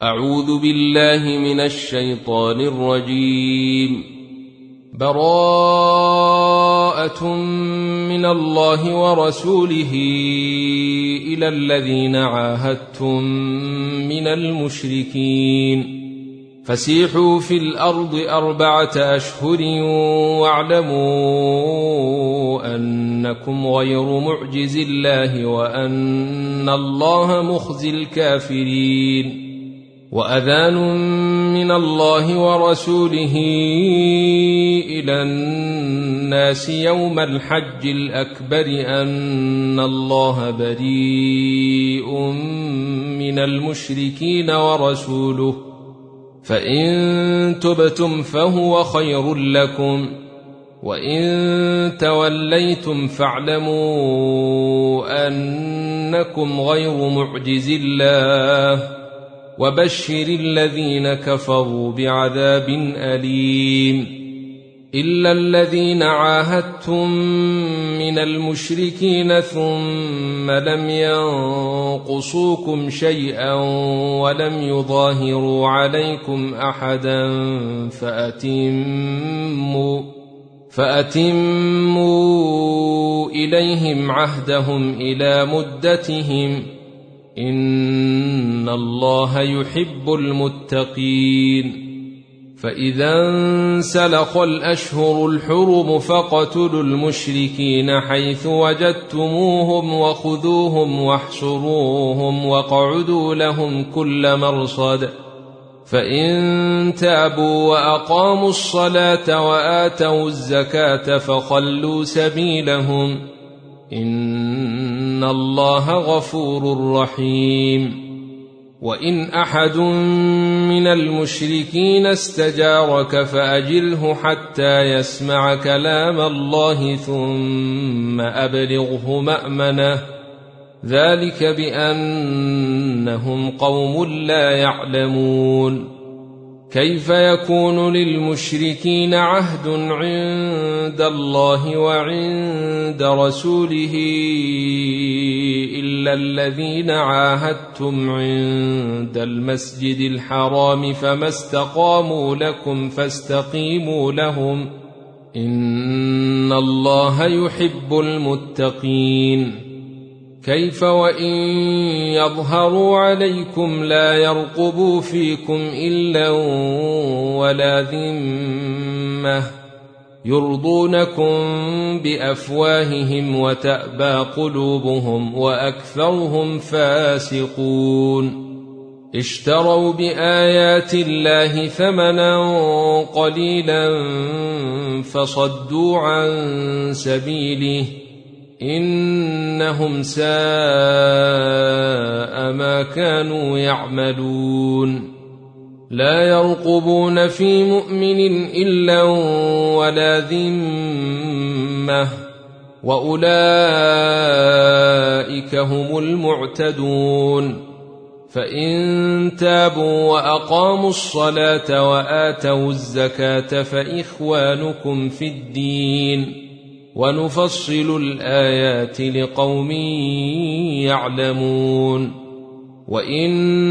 أعوذ بالله من الشيطان الرجيم. براءة من الله ورسوله إلى الذين عاهدتم من المشركين فسيحوا في الأرض 4 أشهر واعلموا أنكم غير معجز الله وأن الله مخزي الكافرين. وأذان من الله ورسوله إلى الناس يوم الحج الأكبر أن الله بريء من المشركين ورسوله فإن تبتم فهو خير لكم وإن توليتم فاعلموا أنكم غير معجز الله وبشر الذين كفروا بعذاب أليم. إلا الذين عاهدتم من المشركين ثم لم ينقصوكم شيئا ولم يظاهروا عليكم أحدا فأتموا إليهم عهدهم إلى مدتهم إن الله يحب المتقين. فإذا انسلخ الأشهر الحرم فاقتلوا المشركين حيث وجدتموهم وخذوهم واحصروهم واقعدوا لهم كل مرصد فإن تابوا وأقاموا الصلاة وآتوا الزكاة فخلوا سبيلهم إن الله غفور رحيم. وإن أحد من المشركين استجارك فأجره حتى يسمع كلام الله ثم أبلغه مأمنه ذلك بأنهم قوم لا يعلمون. كيف يكون للمشركين عهد عند الله وعند رسوله إلا الذين عاهدتم عند المسجد الحرام فما استقاموا لكم فاستقيموا لهم إن الله يحب المتقين. كيف وإن يظهروا عليكم لا يرقبوا فيكم إلا ولا ذمة يرضونكم بأفواههم وتأبى قلوبهم وأكثرهم فاسقون. اشتروا بآيات الله ثمنا قليلا فصدوا عن سبيله إنهم ساء ما كانوا يعملون. لا يرقبون في مؤمن إلا ولا ذمة وأولئك هم المعتدون. فإن تابوا وأقاموا الصلاة وآتوا الزكاة فإخوانكم في الدين ونفصل الآيات لقوم يعلمون. وإن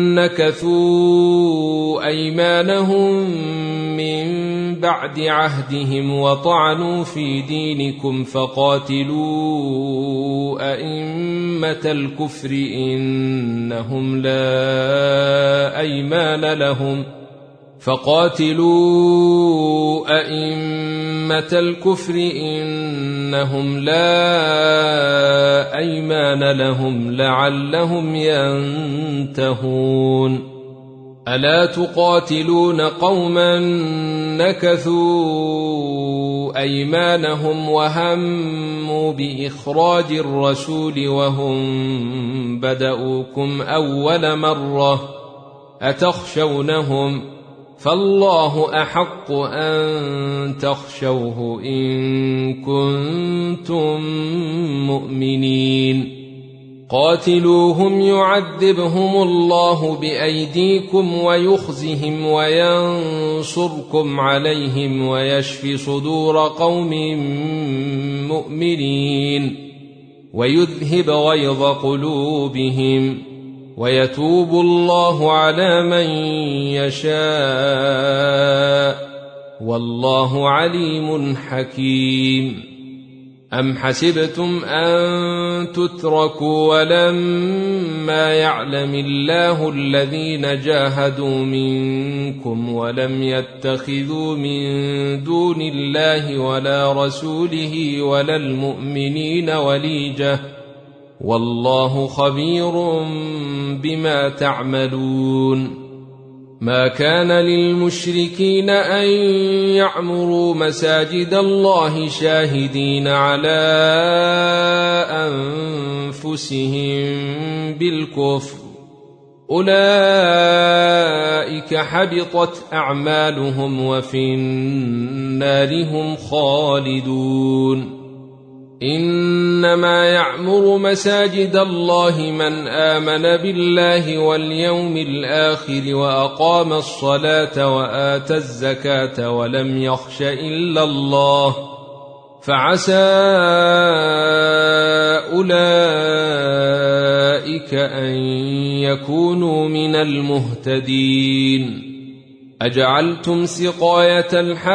نكثوا أيمانهم من بعد عهدهم وطعنوا في دينكم فقاتلوا أئمة الكفر إنهم لا أيمان لهم لعلهم ينتهون. ألا تقاتلون قوما نكثوا أيمانهم وهموا بإخراج الرسول وهم بدؤوكم أول مرة أتخشونهم فالله أحق أن تخشوه إن كنتم مؤمنين. قاتلوهم يعذبهم الله بأيديكم ويخزهم وينصركم عليهم ويشفي صدور قوم مؤمنين ويذهب غيظ قلوبهم ويتوب الله على من يشاء والله عليم حكيم. أم حسبتم أن تتركوا ولما يعلم الله الذين جاهدوا منكم ولم يتخذوا من دون الله ولا رسوله ولا المؤمنين وليجة والله خبير بما تعملون. ما كان للمشركين أن يعمروا مساجد الله شاهدين على أنفسهم بالكفر أولئك حبطت أعمالهم وفي النار هم خالدون. إنما يعمر مساجد الله من آمن بالله واليوم الآخر وأقام الصلاة وآتى الزكاة ولم يخش إلا الله فعسى أولئك أن يكونوا من المهتدين. أجعلتم سقاية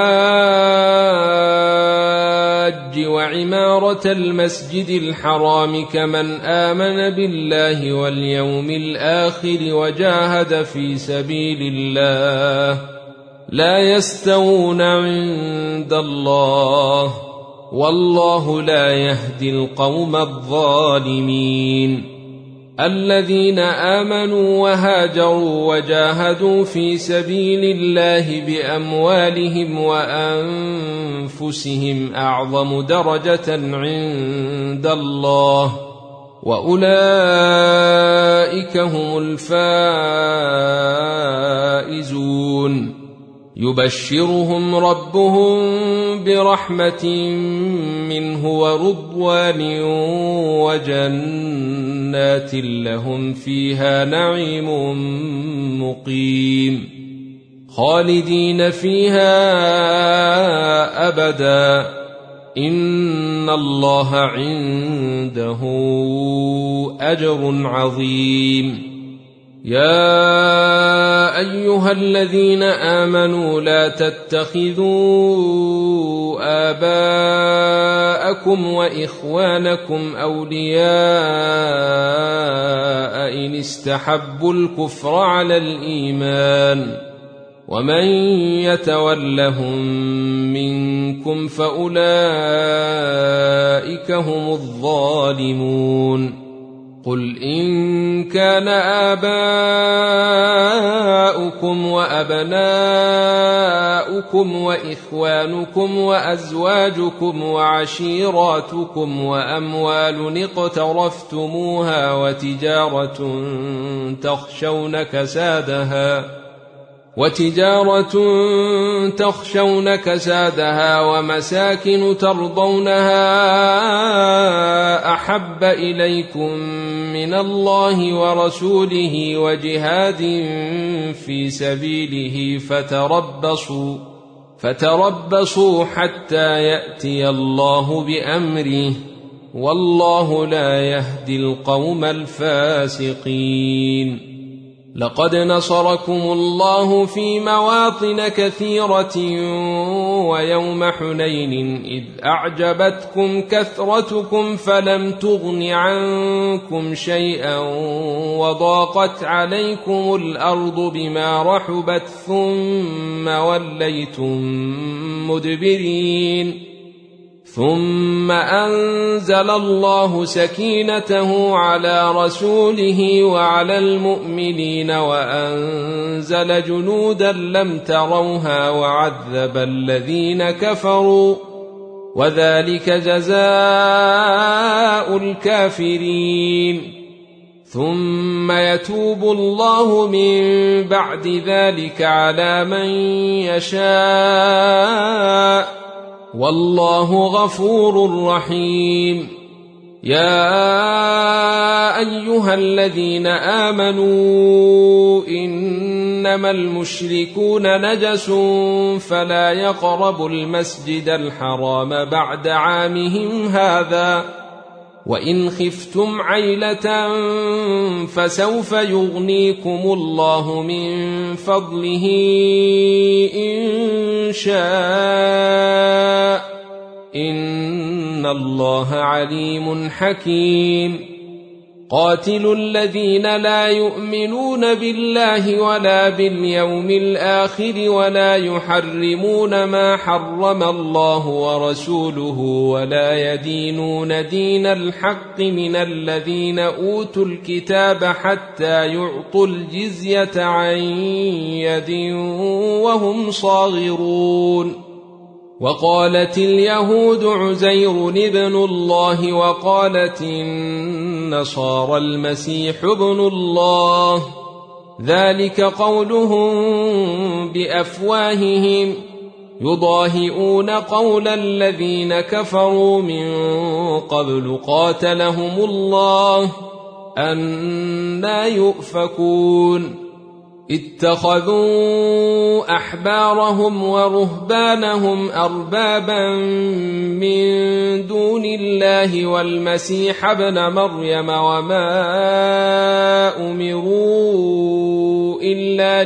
الحاج وعمارة المسجد الحرام كمن آمن بالله واليوم الآخر وجاهد في سبيل الله لا يستوون عند الله والله لا يهدي القوم الظالمين. الذين آمنوا وهاجروا وجاهدوا في سبيل الله بأموالهم وأنفسهم أعظم درجة عند الله وأولئك هم الفائزون. يبشرهم ربهم برحمة منه ورضوان وجنات لهم فيها نعيم مقيم خالدين فيها أبدا إن الله عنده أجر عظيم. يا أيها الذين آمنوا لا تتخذوا آباءكم وإخوانكم أولياء إن استحبوا الكفر على الإيمان ومن يتولهم منكم فأولئك هم الظالمون. قل إن كان آباؤكم وأبناؤكم وإخوانكم وأزواجكم وعشيراتكم وأموال اقترفتموها وتجارة تخشون كسادها ومساكن ترضونها أحب إليكم من الله ورسوله وجهاد في سبيله فتربصوا حتى يأتي الله بأمره والله لا يهدي القوم الفاسقين. لقد نصركم الله في مواطن كثيرة ويوم حنين إذ أعجبتكم كثرتكم فلم تغن عنكم شيئا وضاقت عليكم الأرض بما رحبت ثم وليتم مدبرين ثم أنزل الله سكينته على رسوله وعلى المؤمنين وأنزل جنودا لم تروها وعذب الذين كفروا وذلك جزاء الكافرين. ثم يتوب الله من بعد ذلك على من يشاء والله غفور رحيم. يا أيها الذين آمنوا إنما المشركون نجس فلا يقربوا المسجد الحرام بعد عامهم هذا وإن خفتم عيلة فسوف يغنيكم الله من فضله إن شاء إن الله عليم حكيم قاتلوا الذين لا يؤمنون بالله ولا باليوم الآخر ولا يحرمون ما حرم الله ورسوله ولا يدينون دين الحق من الذين أوتوا الكتاب حتى يعطوا الجزية عن يد وهم صاغرون وقالت اليهود عزير ابن الله وقالت النصارى المسيح ابن الله ذلك قولهم بأفواههم يضاهئون قول الذين كفروا من قبل قاتلهم الله أنى يؤفكون اتخذوا أحبارهم ورهبانهم أربابا من دون الله والمسيح ابن مريم وما أمروا إلا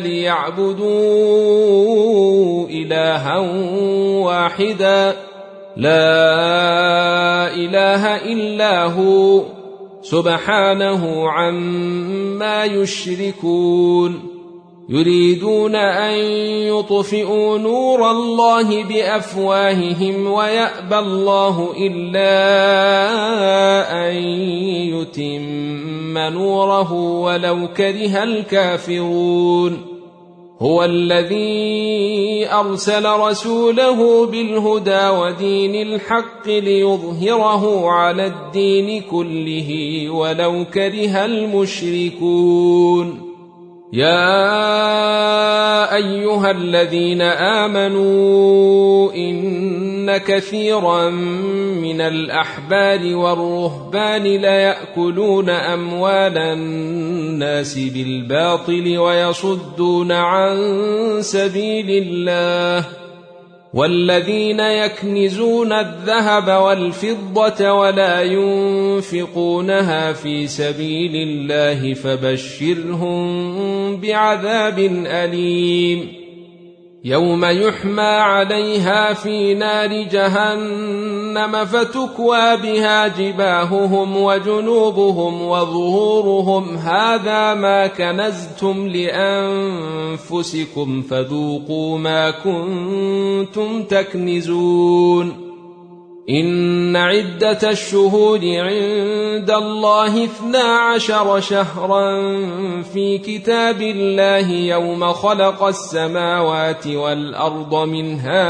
ليعبدوا إلها واحدا لا إله إلا هو سبحانه عما يشركون يريدون أن يطفئوا نور الله بأفواههم ويأبى الله إلا أن يتم نوره ولو كره الكافرون هو الذي أرسل رسوله بالهدى ودين الحق ليظهره على الدين كله ولو كره المشركون يا أيها الذين آمنوا إن كثيرا من الأحبار والرهبان ليأكلون أموال الناس بالباطل ويصدون عن سبيل الله والذين يكنزون الذهب والفضة ولا ينفقونها في سبيل الله فبشرهم بعذاب أليم يوم يحمى عليها في نار جهنم فتكوى بها جباههم وجنوبهم وظهورهم هذا ما كنزتم لأنفسكم فذوقوا ما كنتم تكنزون إن عدة الشهور عند الله 12 شهرا في كتاب الله يوم خلق السماوات والأرض منها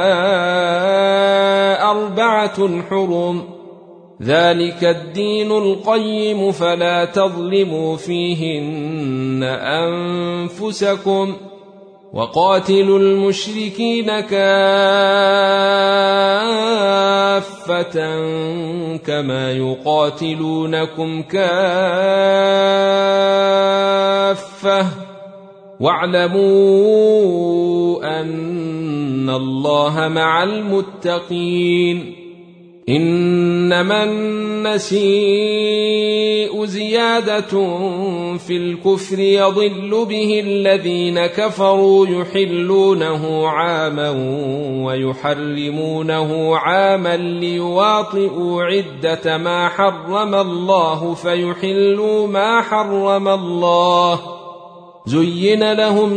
4 حرم ذلك الدين القيم فلا تظلموا فيهن أنفسكم وقاتلوا المشركين كافة كما يقاتلونكم كافة واعلموا أن الله مع المتقين إنما النسيء زيادة في الكفر يضل به الذين كفروا يحلونه عاما ويحرمونه عاما ليواطئوا عدة ما حرم الله فيحلوا ما حرم الله زين لهم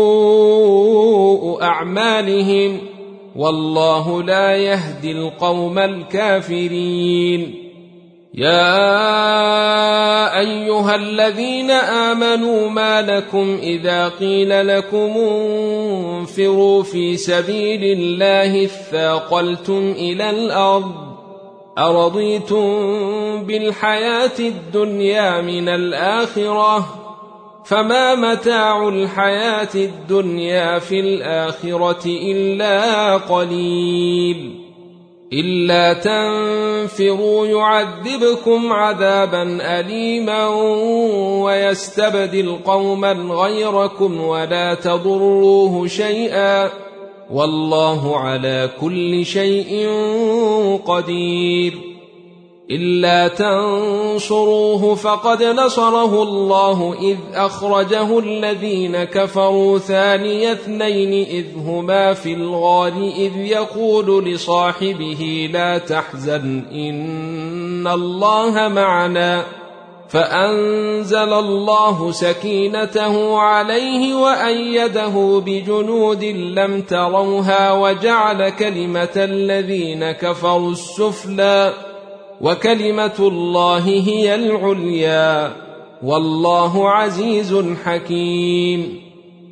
سوء أعمالهم والله لا يهدي القوم الكافرين يا أيها الذين آمنوا ما لكم إذا قيل لكم انفروا في سبيل الله اثاقلتم إلى الأرض أرضيتم بالحياة الدنيا من الآخرة فما متاع الحياة الدنيا في الآخرة إلا قليل إلا تنفروا يعذبكم عذابا أليما ويستبدل قوما غيركم ولا تضروه شيئا والله على كل شيء قدير إلا تنصروه فقد نصره الله إذ أخرجه الذين كفروا ثاني اثنين إذ هما في الغار إذ يقول لصاحبه لا تحزن إن الله معنا فأنزل الله سكينته عليه وأيده بجنود لم تروها وجعل كلمة الذين كفروا السفلى وكلمة الله هي العليا والله عزيز حكيم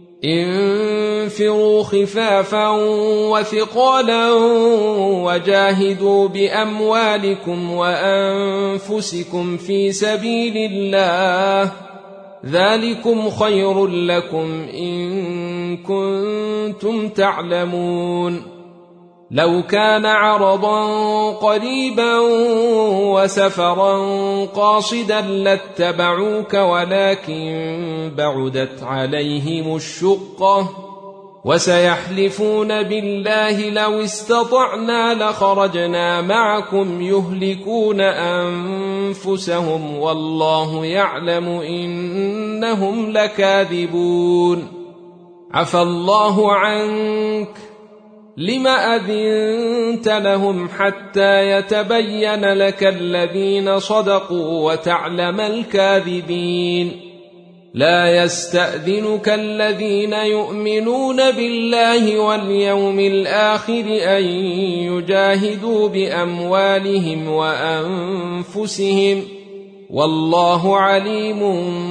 انفروا خفافا وثقالا وجاهدوا بأموالكم وأنفسكم في سبيل الله ذلكم خير لكم إن كنتم تعلمون لو كان عرضا قريبا وسفرا قاصدا لاتبعوك ولكن بعدت عليهم الشقة وسيحلفون بالله لو استطعنا لخرجنا معكم يهلكون أنفسهم والله يعلم إنهم لكاذبون عفى الله عنك لم أذنت لهم حتى يتبين لك الذين صدقوا وتعلم الكاذبين لا يستأذنك الذين يؤمنون بالله واليوم الآخر أن يجاهدوا بأموالهم وأنفسهم والله عليم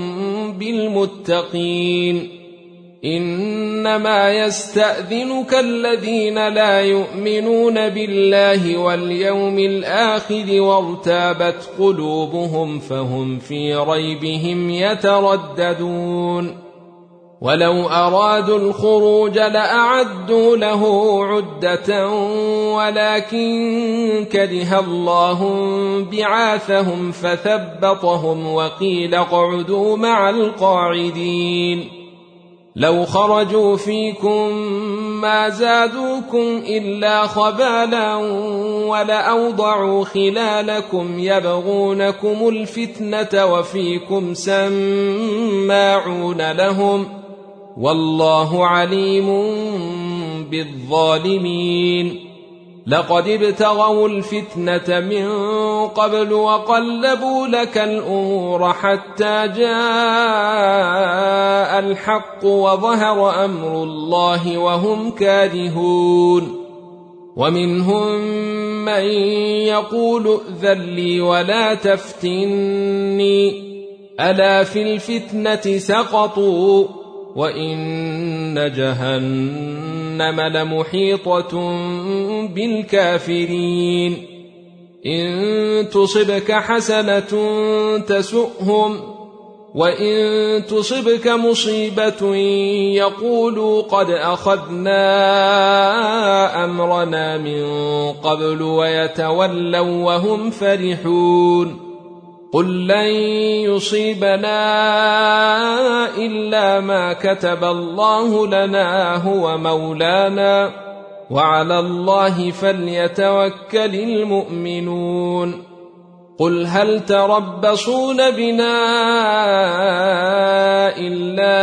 بالمتقين إنما يستأذنك الذين لا يؤمنون بالله واليوم الآخر وارتابت قلوبهم فهم في ريبهم يترددون ولو أرادوا الخروج لأعدوا له عدة ولكن كره الله بعاثهم فثبطهم وقيل اقعدوا مع القاعدين لو خرجوا فيكم ما زادوكم إلا خبالا ولأوضعوا خلالكم يبغونكم الفتنة وفيكم سماعون لهم والله عليم بالظالمين لقد ابتغوا الفتنة من قبل وقلبوا لك الأمور حتى جاء الحق وظهر أمر الله وهم كارهون ومنهم من يقول ائذن لي ولا تفتني ألا في الفتنة سقطوا وإن جهنم لمحيطة بالكافرين إن تصبك حسنة تسؤهم وإن تصبك مصيبة يقولوا قد أخذنا أمرنا من قبل ويتولوا وهم فرحون قل لن يصيبنا إلا ما كتب الله لنا هو مولانا وعلى الله فليتوكل المؤمنون قل هل تربصون بنا إلا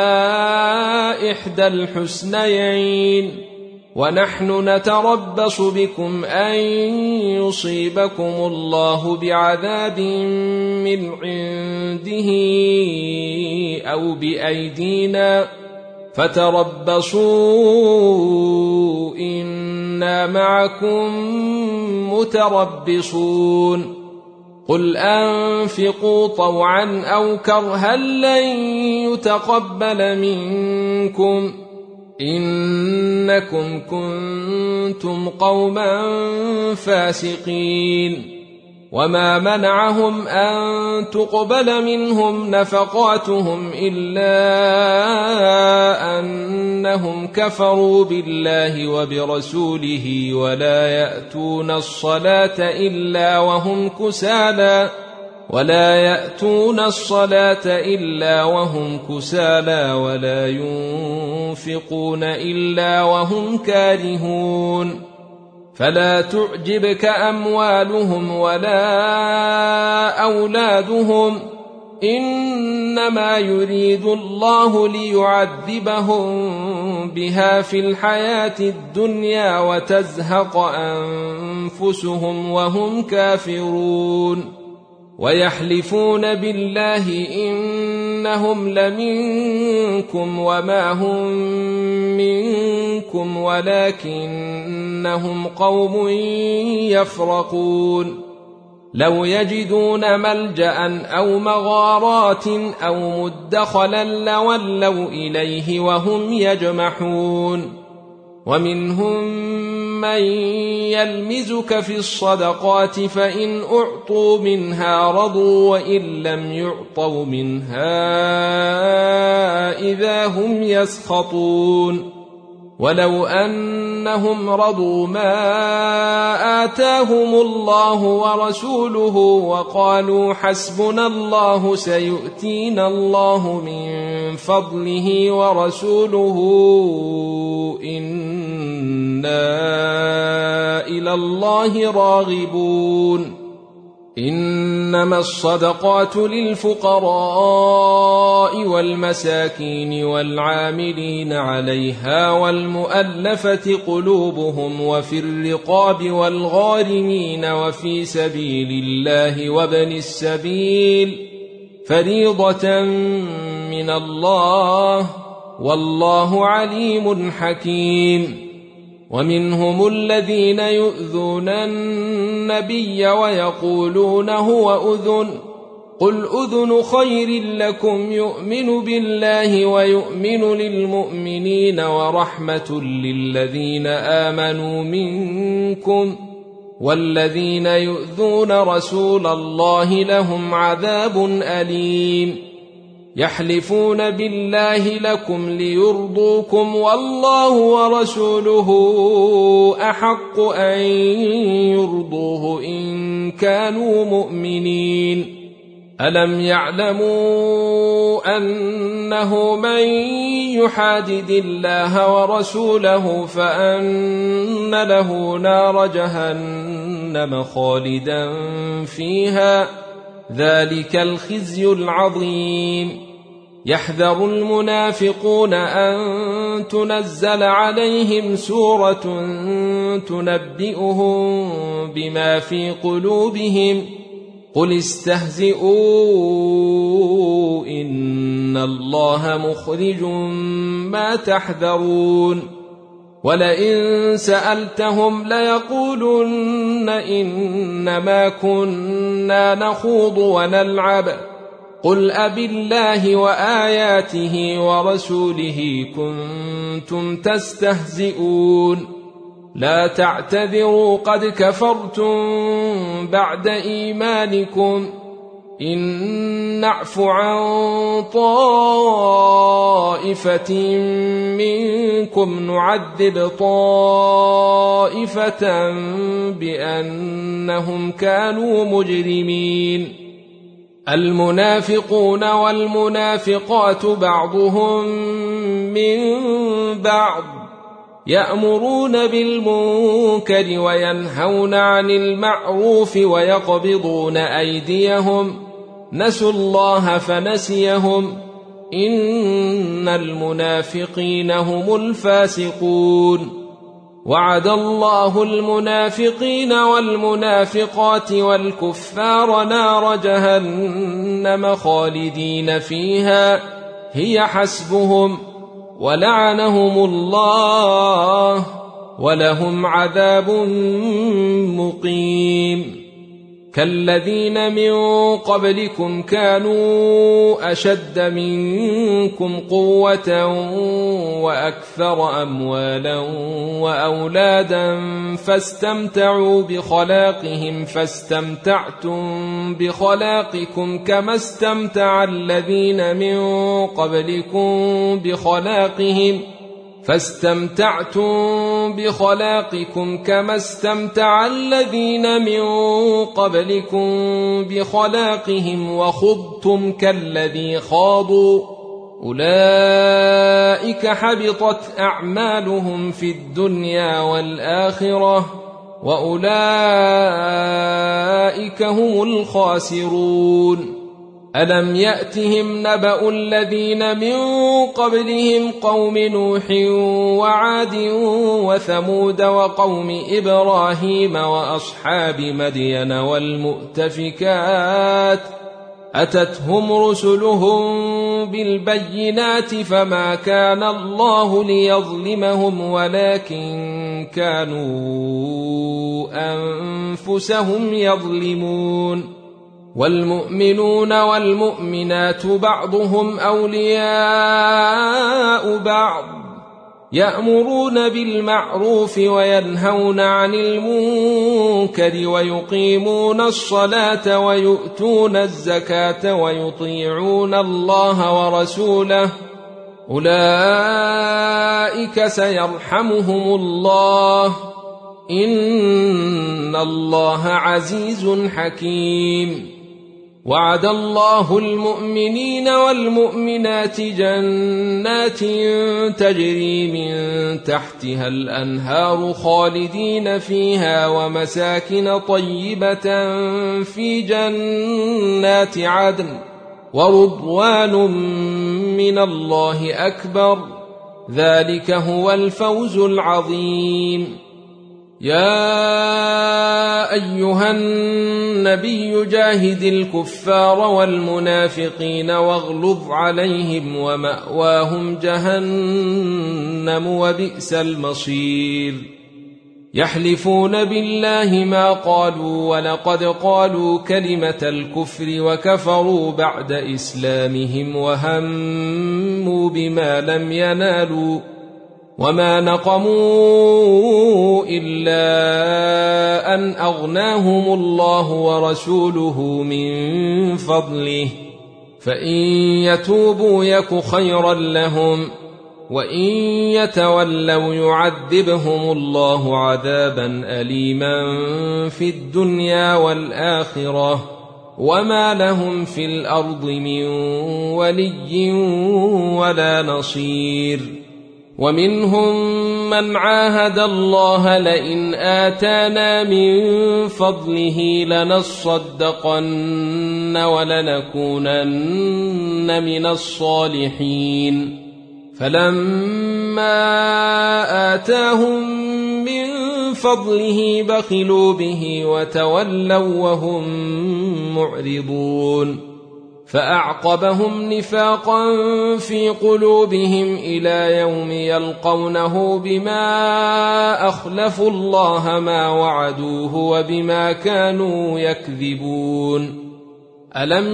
إحدى الحسنيين ونحن نتربص بكم أن يصيبكم الله بعذاب من عنده أو بأيدينا فتربصوا إنا معكم متربصون قل أنفقوا طوعا أو كرها لن يتقبل منكم إنكم كنتم قوما فاسقين وما منعهم أن تقبل منهم نفقاتهم إلا أنهم كفروا بالله وبرسوله ولا يأتون الصلاة إلا وهم كسالى ولا ينفقون إلا وهم كارهون فلا تعجبك أموالهم ولا أولادهم، إنما يريد الله ليعذبهم بها في الحياة الدنيا وتزهق أنفسهم وهم كافرون. ويحلفون بالله إنهم لمنكم وما هم منكم ولكنهم قوم يفرقون. لو يجدون ملجأ أو مغارات أو مدخلا لولوا إليه وهم يجمحون. ومنهم من يلمزك في الصدقات فإن أعطوا منها رضوا وإن لم يعطوا منها إذا هم يسخطون. ولو أنهم رضوا ما آتاهم الله ورسوله وقالوا حسبنا الله سيؤتينا الله من فضله ورسوله إنا إلى الله راغبون. إنما الصدقات للفقراء والمساكين والعاملين عليها والمؤلفة قلوبهم وفي الرقاب والغارمين وفي سبيل الله وابن السبيل فريضة من الله والله عليم حكيم. ومنهم الذين يؤذون النبي ويقولون هو أذن، قل أذن خير لكم يؤمن بالله ويؤمن للمؤمنين ورحمة للذين آمنوا منكم، والذين يؤذون رسول الله لهم عذاب أليم. يحلفون بالله لكم ليرضوكم والله ورسوله أحق أن يرضوه إن كانوا مؤمنين. ألم يعلموا أنه من يحادد الله ورسوله فأن له نار جهنم خالدا فيها، ذلك الخزي العظيم. يحذر المنافقون أن تنزل عليهم سورة تنبئهم بما في قلوبهم، قل استهزئوا إن الله مخرج ما تحذرون. ولئن سألتهم ليقولن إنما كنا نخوض ونلعب، قل أبالله وآياته ورسوله كنتم تستهزئون. لا تعتذروا قد كفرتم بعد إيمانكم، إن نعف عن طائفة منكم نعذب طائفة بأنهم كانوا مجرمين. المنافقون والمنافقات بعضهم من بعض، يأمرون بالمنكر وينهون عن المعروف ويقبضون أيديهم، نسوا الله فنسيهم، إن المنافقين هم الفاسقون. وعد الله المنافقين والمنافقات والكفار نار جهنم خالدين فيها هي حسبهم، ولعنهم الله ولهم عذاب مقيم. كالذين من قبلكم كانوا أشد منكم قوة وأكثر أموالا وأولادا فاستمتعوا بخلاقهم فاستمتعتم بخلاقكم كما استمتع الذين من قبلكم بخلاقهم وخضتم كالذي خاضوا، أولئك حبطت أعمالهم في الدنيا والآخرة وأولئك هم الخاسرون. ألم يأتهم نبأ الذين من قبلهم قوم نوح وعاد وثمود وقوم إبراهيم وأصحاب مدين والمؤتفكات أتتهم رسلهم بالبينات فما كان الله ليظلمهم ولكن كانوا أنفسهم يظلمون. والمؤمنون والمؤمنات بعضهم أولياء بعض يأمرون بالمعروف وينهون عن المنكر ويقيمون الصلاة ويؤتون الزكاة ويطيعون الله ورسوله أولئك سيرحمهم الله إن الله عزيز حكيم. وعد الله المؤمنين والمؤمنات جنات تجري من تحتها الأنهار خالدين فيها ومساكن طيبة في جنات عدن ورضوان من الله أكبر ذلك هو الفوز العظيم. يا أيها النبي جاهد الكفار والمنافقين واغلظ عليهم ومأواهم جهنم وبئس المصير. يحلفون بالله ما قالوا ولقد قالوا كلمة الكفر وكفروا بعد إسلامهم وهموا بما لم ينالوا وما نقموا إلا أن أغناهم الله ورسوله من فضله فإن يتوبوا يك خيرا لهم وإن يتولوا يعذبهم الله عذابا أليما في الدنيا والآخرة وما لهم في الأرض من ولي ولا نصير. ومنهم من عاهد الله لئن آتانا من فضله لنصدقن ولنكونن من الصالحين فلما آتاهم من فضله بخلوا به وتولوا وهم معرضون. فأعقبهم نفاقا في قلوبهم إلى يوم يلقونه بما أخلفوا الله ما وعدوه وبما كانوا يكذبون. ألم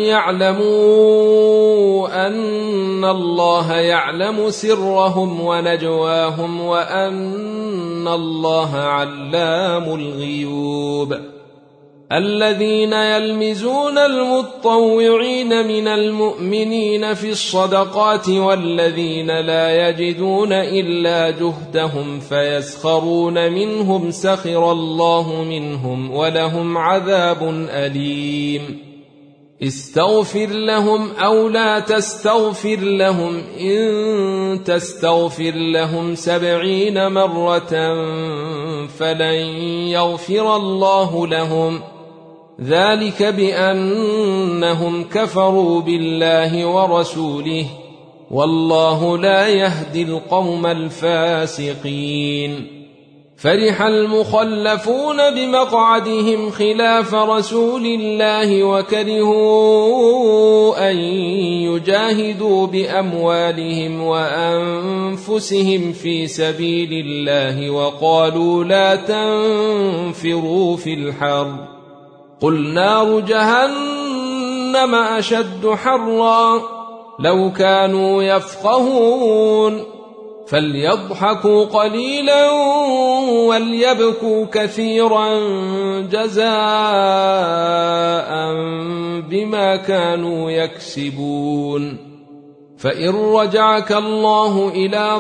يعلموا أن الله يعلم سرهم ونجواهم وأن الله علام الغيوب. الذين يلمزون المتطوعين من المؤمنين في الصدقات والذين لا يجدون إلا جهدهم فيسخرون منهم سخر الله منهم ولهم عذاب أليم. استغفر لهم أو لا تستغفر لهم إن تستغفر لهم 70 مرة فلن يغفر الله لهم ذلك بأنهم كفروا بالله ورسوله والله لا يهدي القوم الفاسقين. فرح المخلفون بمقعدهم خلاف رسول الله وكرهوا أن يجاهدوا بأموالهم وأنفسهم في سبيل الله وقالوا لا تنفروا في الحر قل نار جهنم أشد حرا لو كانوا يفقهون فليضحكوا قليلا وليبكوا كثيرا جزاء بما كانوا يكسبون. فإن رجعك الله إلى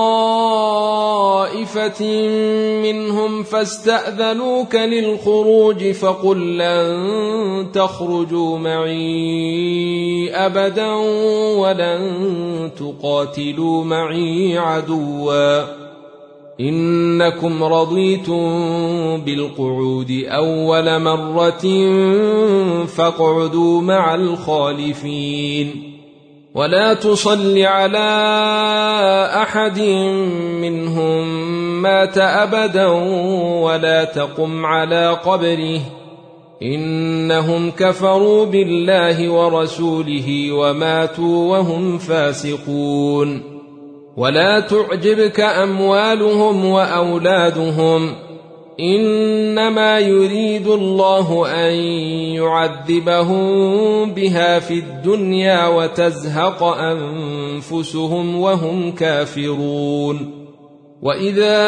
طائفة منهم فاستأذنوك للخروج فقل لن تخرجوا معي أبدا ولن تقاتلوا معي عدوا إنكم رضيتم بالقعود أول مرة فاقعدوا مع الخالفين ولا تصل على أحد منهم مات أبدا ولا تقم على قبره إنهم كفروا بالله ورسوله وماتوا وهم فاسقون ولا تعجبك أموالهم وأولادهم إنما يريد الله أن يعذبهم بها في الدنيا وتزهق أنفسهم وهم كافرون وإذا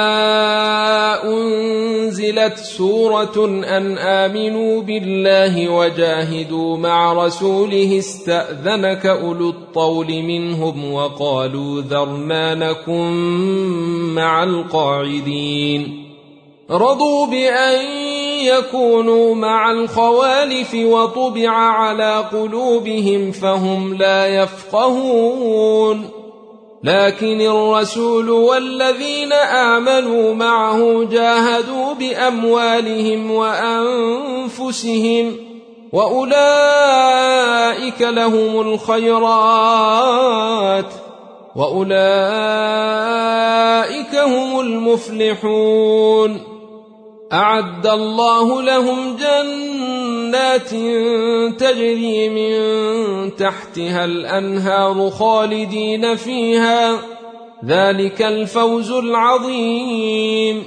أنزلت سورة أن آمنوا بالله وجاهدوا مع رسوله استأذنك أولو الطول منهم وقالوا ذرنا نكن مع القاعدين رضوا بأن يكونوا مع الخوالف وطبع على قلوبهم فهم لا يفقهون لكن الرسول والذين آمنوا معه جاهدوا بأموالهم وأنفسهم وأولئك لهم الخيرات وأولئك هم المفلحون أعد الله لهم جنات تجري من تحتها الأنهار خالدين فيها ذلك الفوز العظيم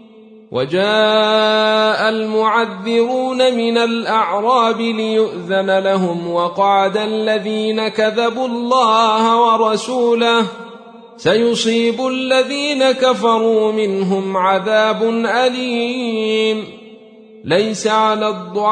وجاء المعذرون من الأعراب ليؤذن لهم وقعد الذين كذبوا الله ورسوله سيصيب الذين كفروا منهم عذاب أليم ليس على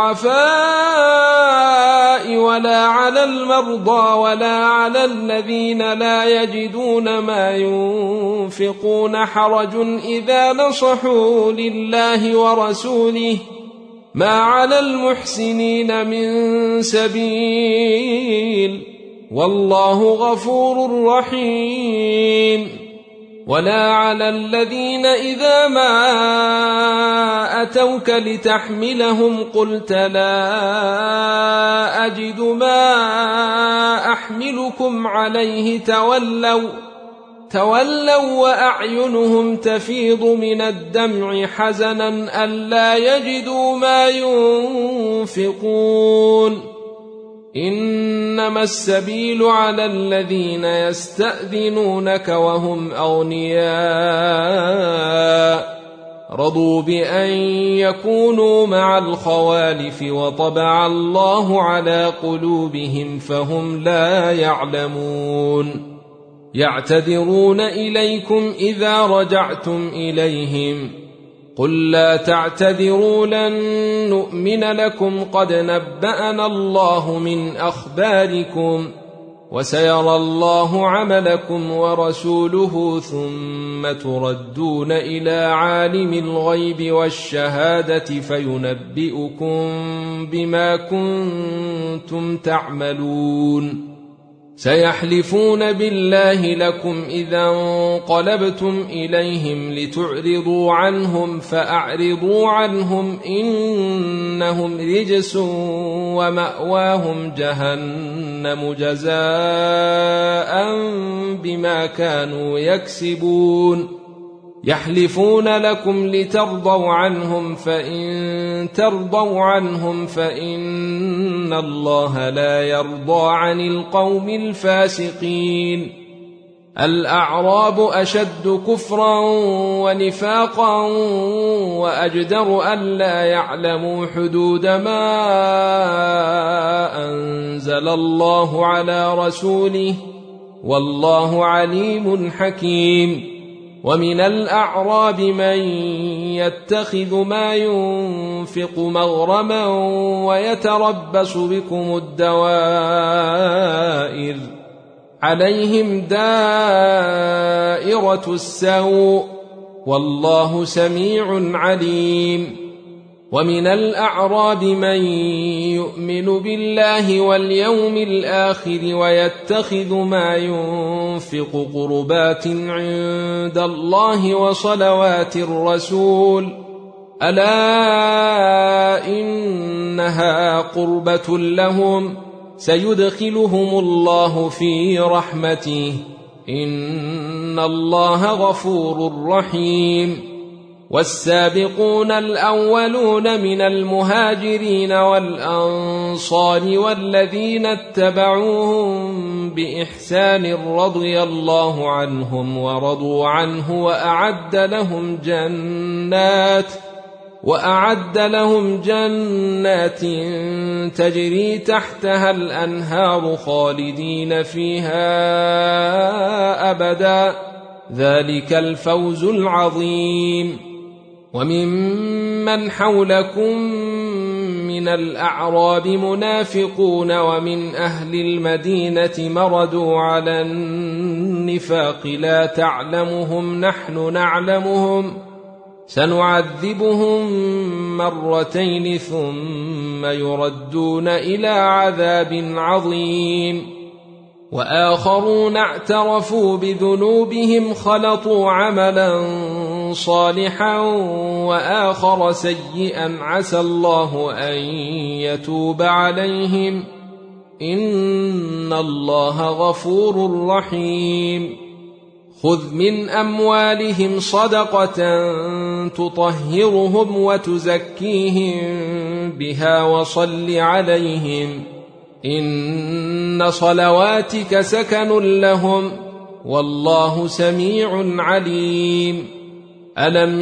الضعفاء ولا على المرضى ولا على الذين لا يجدون ما ينفقون حرج إذا نصحوا لله ورسوله ما على المحسنين من سبيل والله غفور رحيم ولا على الذين إذا ما أتوك لتحملهم قلت لا أجد ما أحملكم عليه تولوا وأعينهم تفيض من الدمع حزنا ألا يجدوا ما ينفقون إنما السبيل على الذين يستأذنونك وهم أغنياء رضوا بأن يكونوا مع الخوالف وطبع الله على قلوبهم فهم لا يعلمون يعتذرون إليكم إذا رجعتم إليهم قل لا تعتذروا لن نؤمن لكم قد نبأنا الله من أخباركم وسيرى الله عملكم ورسوله ثم تردون إلى عالم الغيب والشهادة فينبئكم بما كنتم تعملون سيحلفون بالله لكم إذا انقلبتم إليهم لتعرضوا عنهم فأعرضوا عنهم إنهم رجس ومأواهم جهنم جزاء بما كانوا يكسبون يحلفون لكم لترضوا عنهم فإن ترضوا عنهم فإن الله لا يرضى عن القوم الفاسقين الأعراب أشد كفرا ونفاقا وأجدر ألا يعلموا حدود ما أنزل الله على رسوله والله عليم حكيم ومن الأعراب من يتخذ ما ينفق مغرما ويتربص بكم الدوائر عليهم دائرة السوء والله سميع عليم ومن الأعراب من يؤمن بالله واليوم الآخر ويتخذ ما ينفق قربات عند الله وصلوات الرسول ألا إنها قربة لهم سيدخلهم الله في رحمته إن الله غفور رحيم والسابقون الأولون من المهاجرين والأنصار والذين اتبعوهم بإحسان رضي الله عنهم ورضوا عنه وأعد لهم جنات تجري تحتها الأنهار خالدين فيها أبدا ذلك الفوز العظيم وممن حولكم من الأعراب منافقون ومن أهل المدينة مردوا على النفاق لا تعلمهم نحن نعلمهم سنعذبهم مرتين ثم يردون إلى عذاب عظيم وآخرون اعترفوا بذنوبهم خلطوا عملا صالحا وآخر سيئا عسى الله أن يتوب عليهم إن الله غفور رحيم خذ من أموالهم صدقة تطهرهم وتزكيهم بها وصل عليهم إن صلواتك سكن لهم والله سميع عليم ألم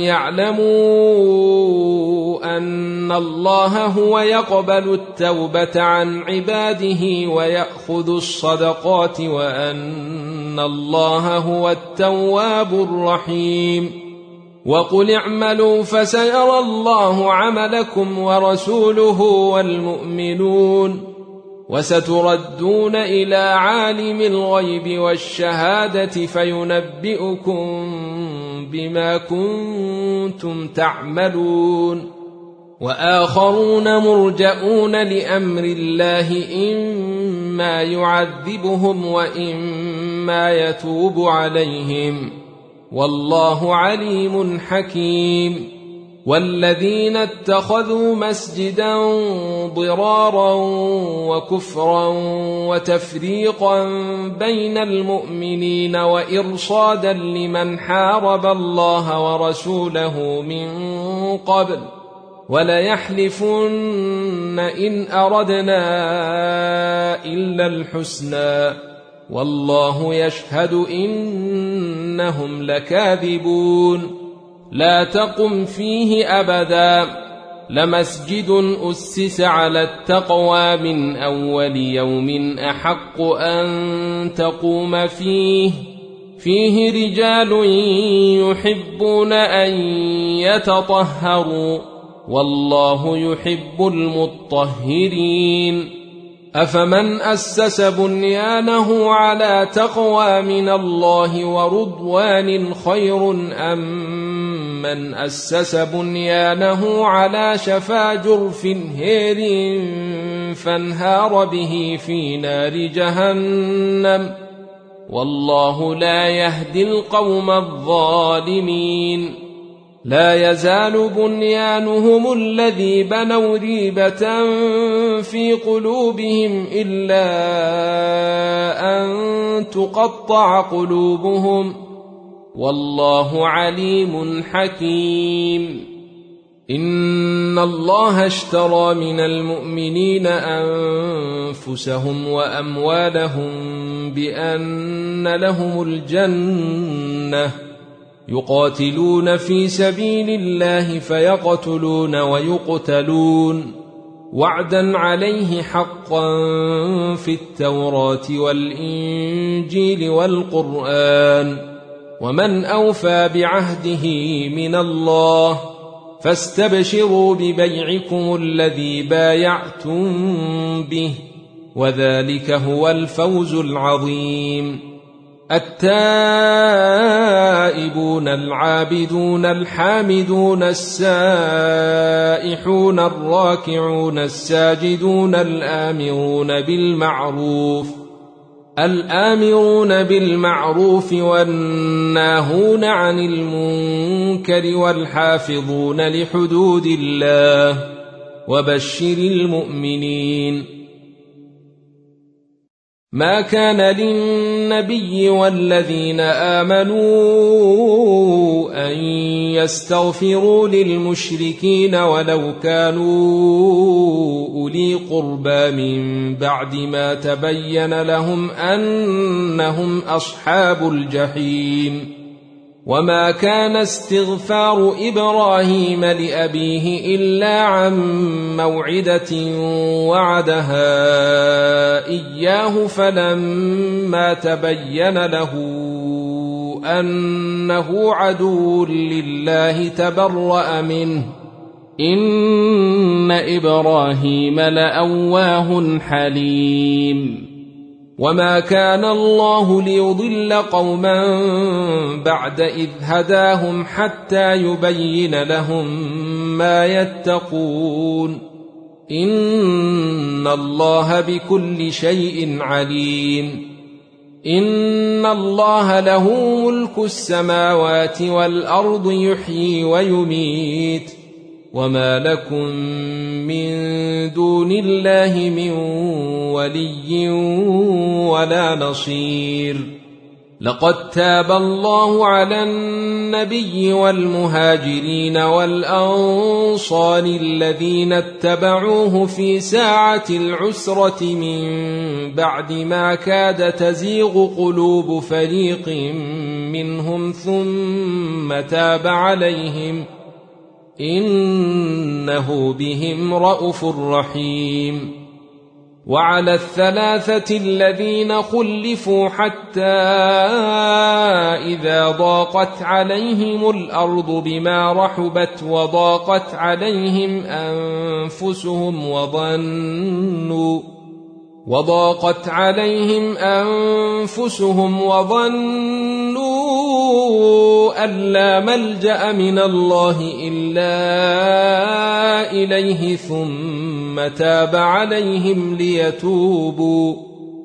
يعلموا أن الله هو يقبل التوبة عن عباده ويأخذ الصدقات وأن الله هو التواب الرحيم وقل اعملوا فسيرى الله عملكم ورسوله والمؤمنون وستردون إلى عالم الغيب والشهادة فينبئكم بما كنتم تعملون وآخرون مرجئون لأمر الله إما يعذبهم وإما يتوب عليهم والله عليم حكيم والذين اتخذوا مسجدا ضرارا وكفرا وتفريقا بين المؤمنين وإرصادا لمن حارب الله ورسوله من قبل وليحلفن إن أردنا إلا الحسنى والله يشهد إنهم لكاذبون لا تقم فيه أبدا لمسجد أسس على التقوى من أول يوم أحق أن تقوم فيه رجال يحبون أن يتطهروا والله يحب المطهرين أفمن أسس بنيانه على تقوى من الله ورضوان خير أم من أسس بنيانه على شفا جرف هير فانهار به في نار جهنم والله لا يهدي القوم الظالمين لا يزال بنيانهم الذي بنوا ريبة في قلوبهم إلا أن تقطع قلوبهم والله عليم حكيم إن الله اشترى من المؤمنين أنفسهم وأموالهم بأن لهم الجنة يقاتلون في سبيل الله فيقتلون ويقتلون وعدا عليه حقا في التوراة والإنجيل والقرآن ومن أوفى بعهده من الله فاستبشروا ببيعكم الذي بايعتم به وذلك هو الفوز العظيم التائبون التائبون العابدون الحامدون السائحون الراكعون الساجدون الآمرون بالمعروف والناهون عن المنكر والحافظون لحدود الله وبشر المؤمنين. ما كان للنبي والذين آمنوا أن يستغفروا للمشركين ولو كانوا أولي قربى من بعد ما تبين لهم أنهم أصحاب الجحيم. وما كان استغفار إبراهيم لأبيه إلا عن موعدة وعدها إياه فلما تبين له أنه عدو لله تبرأ منه إن إبراهيم لأواه حليم. وما كان الله ليضل قوما بعد إذ هداهم حتى يبين لهم ما يتقون إن الله بكل شيء عليم. إن الله له ملك السماوات والأرض يحيي ويميت وما لكم من دون الله من ولي ولا نصير. لقد تاب الله على النبي والمهاجرين والأنصار الذين اتبعوه في ساعة العسرة من بعد ما كاد تزيغ قلوب فريق منهم ثم تاب عليهم إنه بهم رءوف رحيم. وعلى الثلاثة الذين خلفوا حتى إذا ضاقت عليهم الأرض بما رحبت وضاقت عليهم أنفسهم وظنوا أن لا ملجأ من الله إلا إليه ثم تاب عليهم ليتوبوا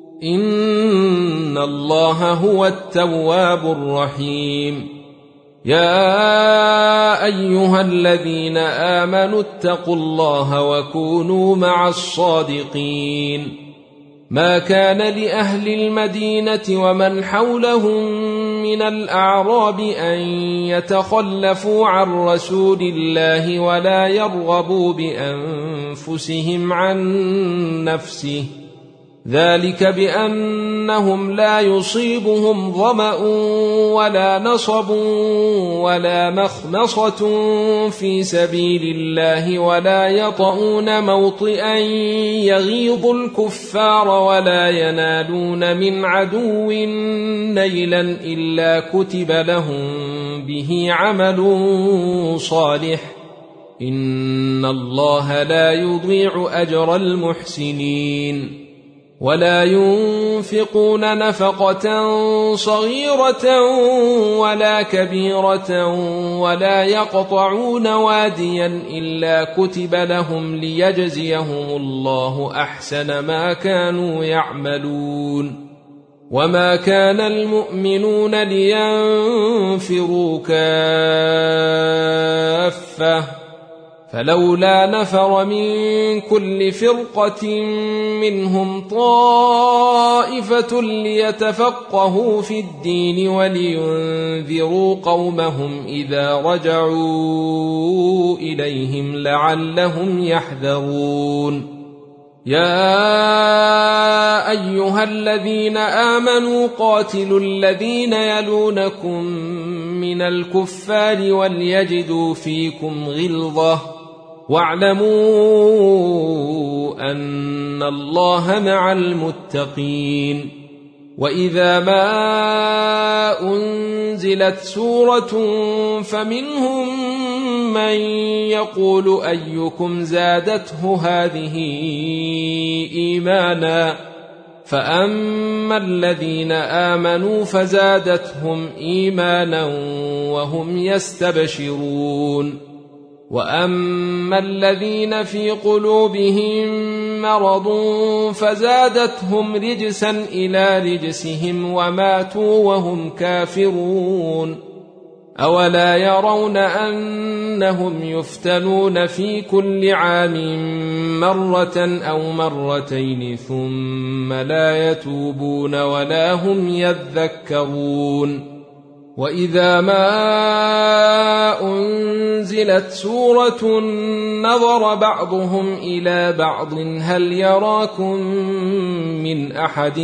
إن الله هو التواب الرحيم. يا أيها الذين آمنوا اتقوا الله وكونوا مع الصادقين. ما كان لأهل المدينة ومن حولهم من الأعراب أن يتخلفوا عن رسول الله ولا يرغبوا بأنفسهم عن نفسه ذلك بأنهم لا يصيبهم ظمأ ولا نصب ولا مخمصة في سبيل الله ولا يطؤون موطئا يغيظ الكفار ولا ينالون من عدو نيلا إلا كتب لهم به عمل صالح إن الله لا يضيع أجر المحسنين. ولا ينفقون نفقة صغيرة ولا كبيرة ولا يقطعون واديا إلا كتب لهم ليجزيهم الله أحسن ما كانوا يعملون. وما كان المؤمنون لينفروا كافة فلولا نفر من كل فرقة منهم طائفة ليتفقهوا في الدين ولينذروا قومهم إذا رجعوا إليهم لعلهم يحذرون. يا أيها الذين آمنوا قاتلوا الذين يلونكم من الكفار وليجدوا فيكم غلظة واعلموا أن الله مع المتقين. وإذا ما أنزلت سورة فمنهم من يقول أيكم زادته هذه إيمانا فأما الذين آمنوا فزادتهم إيمانا وهم يستبشرون وأما الذين في قلوبهم مرض فزادتهم رجسا إلى رجسهم وماتوا وهم كافرون أولا يرون أنهم يفتنون في كل عام مرة أو مرتين ثم لا يتوبون ولا هم يذكرون وإذا ما أنزلت سورة نظر بعضهم إلى بعض هل يراكم من أحد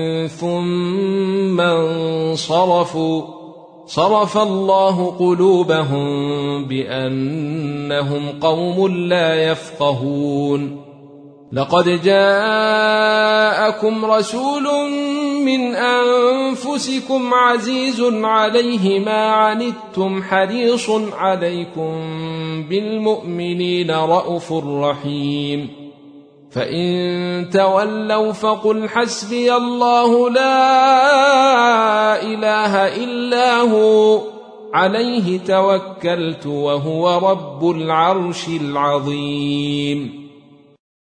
ثم انصرفوا صرف الله قلوبهم بأنهم قوم لا يفقهون لقد جاءكم رسول من أنفسكم عزيز عليه ما عنتم حريص عليكم بالمؤمنين رءوف رحيم فإن تولوا فقل حسبي الله لا إله إلا هو عليه توكلت وهو رب العرش العظيم